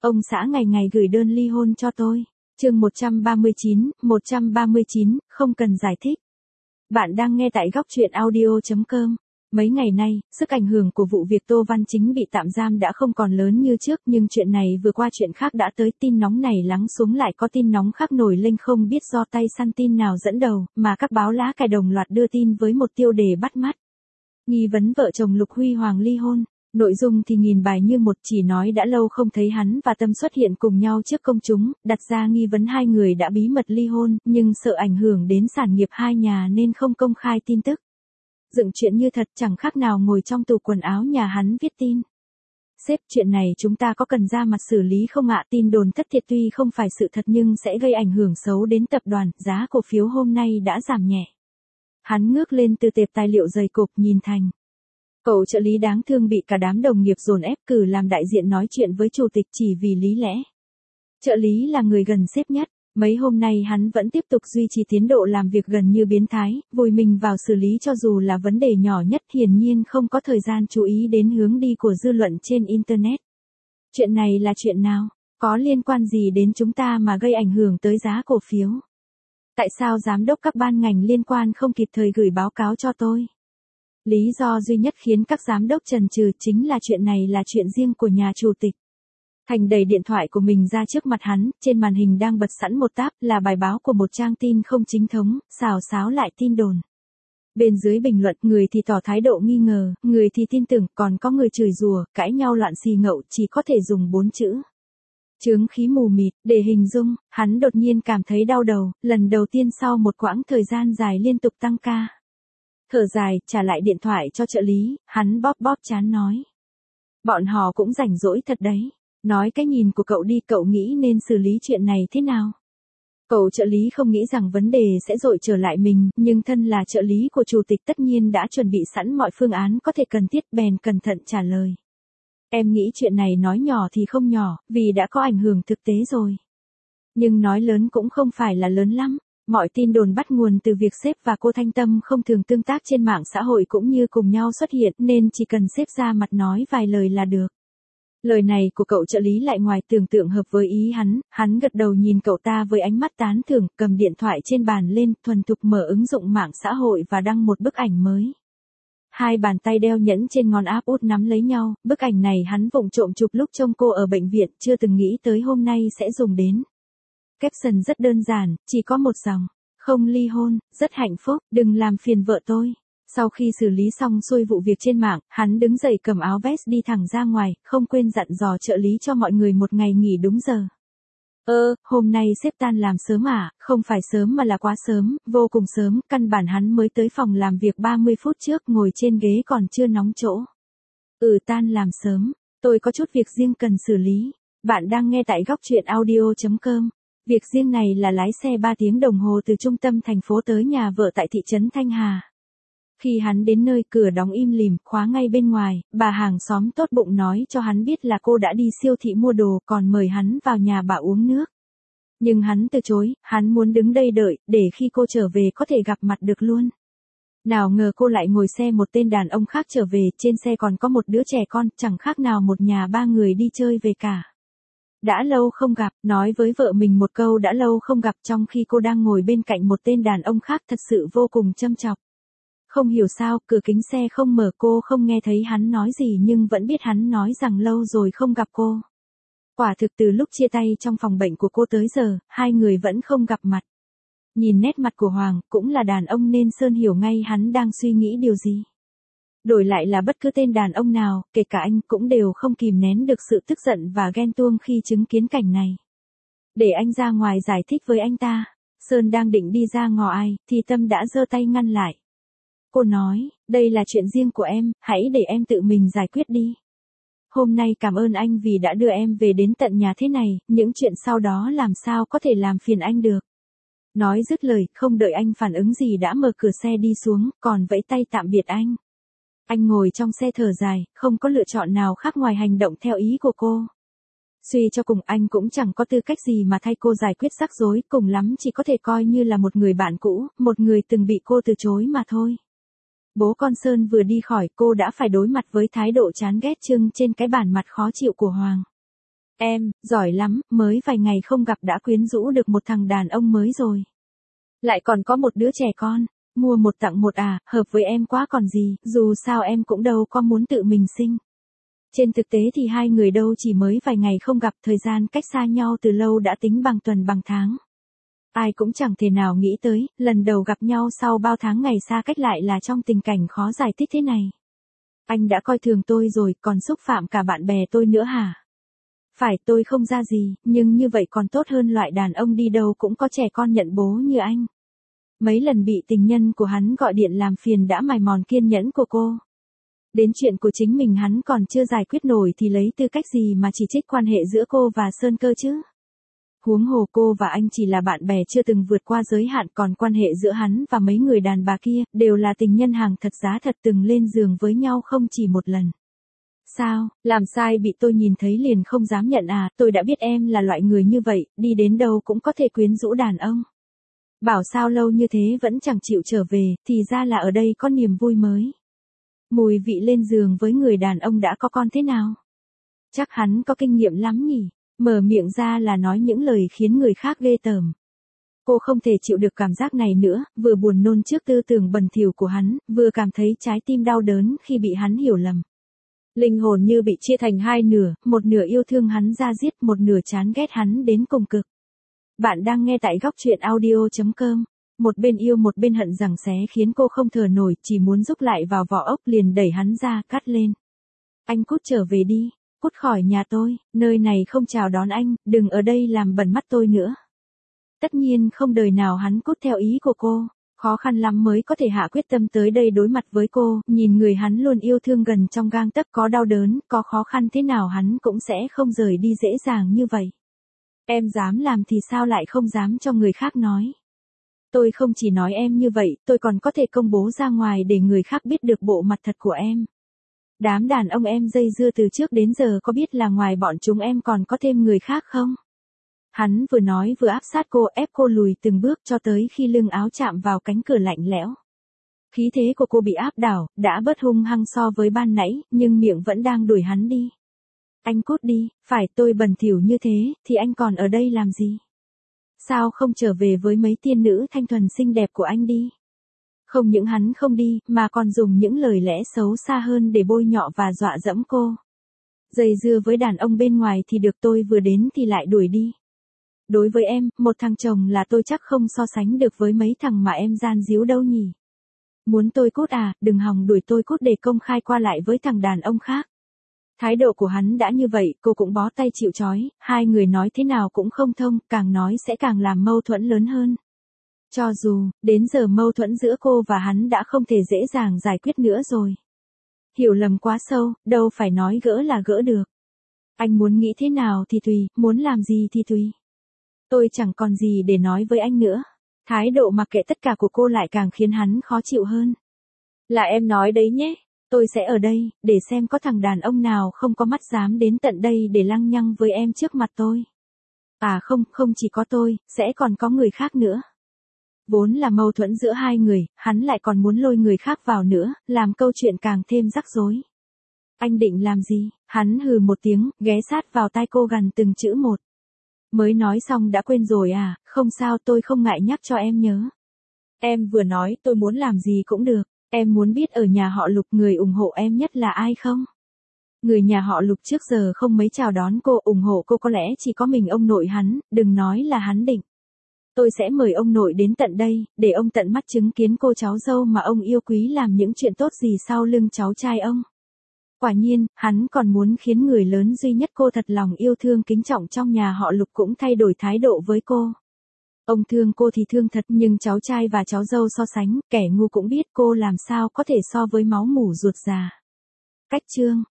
Ông xã ngày ngày gửi đơn ly hôn cho tôi. Chương 139, không cần giải thích. Bạn đang nghe tại góc truyện audio.com. Mấy ngày nay, sức ảnh hưởng của vụ việc Tô Văn Chính bị tạm giam đã không còn lớn như trước, nhưng chuyện này vừa qua chuyện khác đã tới, tin nóng này lắng xuống lại có tin nóng khác nổi lên, không biết do tay săn tin nào dẫn đầu, mà các báo lá cải đồng loạt đưa tin với một tiêu đề bắt mắt. Nghi vấn vợ chồng Lục Huy Hoàng ly hôn. Nội dung thì nghìn bài như một, chỉ nói đã lâu không thấy hắn và Tâm xuất hiện cùng nhau trước công chúng, đặt ra nghi vấn hai người đã bí mật ly hôn, nhưng sợ ảnh hưởng đến sản nghiệp hai nhà nên không công khai tin tức. Dựng chuyện như thật, chẳng khác nào ngồi trong tủ quần áo nhà hắn viết tin. Sếp, chuyện này chúng ta có cần ra mặt xử lý không ạ? Tin đồn thất thiệt tuy không phải sự thật nhưng sẽ gây ảnh hưởng xấu đến tập đoàn, giá cổ phiếu hôm nay đã giảm nhẹ. Hắn ngước lên từ tệp tài liệu dày cộp nhìn Thành. Cậu trợ lý đáng thương bị cả đám đồng nghiệp dồn ép cử làm đại diện nói chuyện với chủ tịch chỉ vì lý lẽ. Trợ lý là người gần sếp nhất, mấy hôm nay hắn vẫn tiếp tục duy trì tiến độ làm việc gần như biến thái, vùi mình vào xử lý cho dù là vấn đề nhỏ nhất, hiển nhiên không có thời gian chú ý đến hướng đi của dư luận trên Internet. Chuyện này là chuyện nào? Có liên quan gì đến chúng ta mà gây ảnh hưởng tới giá cổ phiếu? Tại sao giám đốc các ban ngành liên quan không kịp thời gửi báo cáo cho tôi? Lý do duy nhất khiến các giám đốc chần chừ chính là chuyện này là chuyện riêng của nhà chủ tịch. Thành đẩy điện thoại của mình ra trước mặt hắn, trên màn hình đang bật sẵn một tab là bài báo của một trang tin không chính thống, xào xáo lại tin đồn. Bên dưới bình luận, người thì tỏ thái độ nghi ngờ, người thì tin tưởng, còn có người chửi rủa, cãi nhau loạn xì ngậu, chỉ có thể dùng 4 chữ. Chướng khí mù mịt, để hình dung, hắn đột nhiên cảm thấy đau đầu, lần đầu tiên sau một quãng thời gian dài liên tục tăng ca. Thở dài, trả lại điện thoại cho trợ lý, hắn bóp bóp trán nói. Bọn họ cũng rảnh rỗi thật đấy. Nói cái nhìn của cậu đi, cậu nghĩ nên xử lý chuyện này thế nào? Cậu trợ lý không nghĩ rằng vấn đề sẽ dội trở lại mình, nhưng thân là trợ lý của chủ tịch tất nhiên đã chuẩn bị sẵn mọi phương án có thể cần thiết, bèn cẩn thận trả lời. Em nghĩ chuyện này nói nhỏ thì không nhỏ, vì đã có ảnh hưởng thực tế rồi. Nhưng nói lớn cũng không phải là lớn lắm. Mọi tin đồn bắt nguồn từ việc sếp và cô Thanh Tâm không thường tương tác trên mạng xã hội cũng như cùng nhau xuất hiện, nên chỉ cần sếp ra mặt nói vài lời là được. Lời này của cậu trợ lý lại ngoài tưởng tượng hợp với ý hắn gật đầu nhìn cậu ta với ánh mắt tán thưởng, cầm điện thoại trên bàn lên, thuần thục mở ứng dụng mạng xã hội và đăng một bức ảnh mới. Hai bàn tay đeo nhẫn trên ngón áp út nắm lấy nhau, bức ảnh này hắn vụng trộm chụp lúc trông cô ở bệnh viện, chưa từng nghĩ tới hôm nay sẽ dùng đến. Caption rất đơn giản, chỉ có một dòng, không ly hôn, rất hạnh phúc, đừng làm phiền vợ tôi. Sau khi xử lý xong xuôi vụ việc trên mạng, hắn đứng dậy cầm áo vest đi thẳng ra ngoài, không quên dặn dò trợ lý cho mọi người một ngày nghỉ đúng giờ. Hôm nay sếp tan làm sớm à? Không phải sớm mà là quá sớm, vô cùng sớm, căn bản hắn mới tới phòng làm việc 30 phút trước, ngồi trên ghế còn chưa nóng chỗ. Tan làm sớm, tôi có chút việc riêng cần xử lý. Bạn đang nghe tại góc truyện audio.com. Việc riêng này là lái xe 3 tiếng đồng hồ từ trung tâm thành phố tới nhà vợ tại thị trấn Thanh Hà. Khi hắn đến nơi, cửa đóng im lìm, khóa ngay bên ngoài, bà hàng xóm tốt bụng nói cho hắn biết là cô đã đi siêu thị mua đồ, còn mời hắn vào nhà bà uống nước. Nhưng hắn từ chối, hắn muốn đứng đây đợi, để khi cô trở về có thể gặp mặt được luôn. Nào ngờ cô lại ngồi xe một tên đàn ông khác trở về, trên xe còn có một đứa trẻ con, chẳng khác nào một nhà 3 người đi chơi về cả. Đã lâu không gặp, nói với vợ mình một câu đã lâu không gặp trong khi cô đang ngồi bên cạnh một tên đàn ông khác, thật sự vô cùng châm chọc. Không hiểu sao, cửa kính xe không mở, cô không nghe thấy hắn nói gì nhưng vẫn biết hắn nói rằng lâu rồi không gặp cô. Quả thực từ lúc chia tay trong phòng bệnh của cô tới giờ, hai người vẫn không gặp mặt. Nhìn nét mặt của Hoàng, cũng là đàn ông nên Sơn hiểu ngay hắn đang suy nghĩ điều gì. Đổi lại là bất cứ tên đàn ông nào, kể cả anh, cũng đều không kìm nén được sự tức giận và ghen tuông khi chứng kiến cảnh này. Để anh ra ngoài giải thích với anh ta. Sơn đang định đi ra ngò ai, thì Tâm đã giơ tay ngăn lại. Cô nói, đây là chuyện riêng của em, hãy để em tự mình giải quyết đi. Hôm nay cảm ơn anh vì đã đưa em về đến tận nhà thế này, những chuyện sau đó làm sao có thể làm phiền anh được. Nói dứt lời, không đợi anh phản ứng gì đã mở cửa xe đi xuống, còn vẫy tay tạm biệt anh. Anh ngồi trong xe thở dài, không có lựa chọn nào khác ngoài hành động theo ý của cô. Suy cho cùng anh cũng chẳng có tư cách gì mà thay cô giải quyết rắc rối, cùng lắm chỉ có thể coi như là một người bạn cũ, một người từng bị cô từ chối mà thôi. Bố con Sơn vừa đi khỏi, cô đã phải đối mặt với thái độ chán ghét trưng trên cái bản mặt khó chịu của Hoàng. Em, giỏi lắm, mới vài ngày không gặp đã quyến rũ được một thằng đàn ông mới rồi. Lại còn có một đứa trẻ con, mua một tặng một à, hợp với em quá còn gì, dù sao em cũng đâu có muốn tự mình sinh. Trên thực tế thì hai người đâu chỉ mới vài ngày không gặp, thời gian cách xa nhau từ lâu đã tính bằng tuần bằng tháng. Ai cũng chẳng thể nào nghĩ tới, lần đầu gặp nhau sau bao tháng ngày xa cách lại là trong tình cảnh khó giải thích thế này. Anh đã coi thường tôi rồi, còn xúc phạm cả bạn bè tôi nữa hả? Phải, tôi không ra gì, nhưng như vậy còn tốt hơn loại đàn ông đi đâu cũng có trẻ con nhận bố như anh. Mấy lần bị tình nhân của hắn gọi điện làm phiền đã mài mòn kiên nhẫn của cô. Đến chuyện của chính mình hắn còn chưa giải quyết nổi thì lấy tư cách gì mà chỉ trích quan hệ giữa cô và Sơn cơ chứ? Huống hồ cô và anh chỉ là bạn bè chưa từng vượt qua giới hạn, còn quan hệ giữa hắn và mấy người đàn bà kia đều là tình nhân hàng thật giá thật, từng lên giường với nhau không chỉ một lần. Sao, làm sai bị tôi nhìn thấy liền không dám nhận à, tôi đã biết em là loại người như vậy, đi đến đâu cũng có thể quyến rũ đàn ông. Bảo sao lâu như thế vẫn chẳng chịu trở về, thì ra là ở đây có niềm vui mới. Mùi vị lên giường với người đàn ông đã có con thế nào? Chắc hắn có kinh nghiệm lắm nhỉ, mở miệng ra là nói những lời khiến người khác ghê tởm. Cô không thể chịu được cảm giác này nữa, vừa buồn nôn trước tư tưởng bẩn thỉu của hắn, vừa cảm thấy trái tim đau đớn khi bị hắn hiểu lầm. Linh hồn như bị chia thành hai nửa, một nửa yêu thương hắn ra diết, một nửa chán ghét hắn đến cùng cực. Bạn đang nghe tại góc truyện audio.com. Một bên yêu một bên hận giằng xé khiến cô không thở nổi, chỉ muốn rúc lại vào vỏ ốc liền đẩy hắn ra, cắt lên. Anh cút trở về đi, cút khỏi nhà tôi, nơi này không chào đón anh, đừng ở đây làm bẩn mắt tôi nữa. Tất nhiên không đời nào hắn cút theo ý của cô, khó khăn lắm mới có thể hạ quyết tâm tới đây đối mặt với cô, nhìn người hắn luôn yêu thương gần trong gang tấc, có đau đớn, có khó khăn thế nào hắn cũng sẽ không rời đi dễ dàng như vậy. Em dám làm thì sao lại không dám cho người khác nói. Tôi không chỉ nói em như vậy, tôi còn có thể công bố ra ngoài để người khác biết được bộ mặt thật của em. Đám đàn ông em dây dưa từ trước đến giờ có biết là ngoài bọn chúng em còn có thêm người khác không? Hắn vừa nói vừa áp sát cô, ép cô lùi từng bước cho tới khi lưng áo chạm vào cánh cửa lạnh lẽo. Khí thế của cô bị áp đảo, đã bớt hung hăng so với ban nãy, nhưng miệng vẫn đang đuổi hắn đi. Anh cút đi, phải tôi bẩn thỉu như thế, thì anh còn ở đây làm gì? Sao không trở về với mấy tiên nữ thanh thuần xinh đẹp của anh đi? Không những hắn không đi, mà còn dùng những lời lẽ xấu xa hơn để bôi nhọ và dọa dẫm cô. Dây dưa với đàn ông bên ngoài thì được, tôi vừa đến thì lại đuổi đi. Đối với em, một thằng chồng là tôi chắc không so sánh được với mấy thằng mà em gian díu đâu nhỉ. Muốn tôi cút à, đừng hòng đuổi tôi cút để công khai qua lại với thằng đàn ông khác. Thái độ của hắn đã như vậy, cô cũng bó tay chịu trói, hai người nói thế nào cũng không thông, càng nói sẽ càng làm mâu thuẫn lớn hơn. Cho dù, đến giờ mâu thuẫn giữa cô và hắn đã không thể dễ dàng giải quyết nữa rồi. Hiểu lầm quá sâu, đâu phải nói gỡ là gỡ được. Anh muốn nghĩ thế nào thì tùy, muốn làm gì thì tùy. Tôi chẳng còn gì để nói với anh nữa. Thái độ mặc kệ tất cả của cô lại càng khiến hắn khó chịu hơn. Là em nói đấy nhé. Tôi sẽ ở đây, để xem có thằng đàn ông nào không có mắt dám đến tận đây để lăng nhăng với em trước mặt tôi. À không, không chỉ có tôi, sẽ còn có người khác nữa. Vốn là mâu thuẫn giữa hai người, hắn lại còn muốn lôi người khác vào nữa, làm câu chuyện càng thêm rắc rối. Anh định làm gì? Hắn hừ một tiếng, ghé sát vào tai cô gằn từng chữ một. Mới nói xong đã quên rồi à, không sao, tôi không ngại nhắc cho em nhớ. Em vừa nói tôi muốn làm gì cũng được. Em muốn biết ở nhà họ Lục người ủng hộ em nhất là ai không? Người nhà họ Lục trước giờ không mấy chào đón cô, ủng hộ cô có lẽ chỉ có mình ông nội hắn, đừng nói là hắn định. Tôi sẽ mời ông nội đến tận đây, để ông tận mắt chứng kiến cô cháu dâu mà ông yêu quý làm những chuyện tốt gì sau lưng cháu trai ông. Quả nhiên, hắn còn muốn khiến người lớn duy nhất cô thật lòng yêu thương kính trọng trong nhà họ Lục cũng thay đổi thái độ với cô. Ông thương cô thì thương thật, nhưng cháu trai và cháu dâu so sánh, kẻ ngu cũng biết cô làm sao có thể so với máu mủ ruột già. Cách chương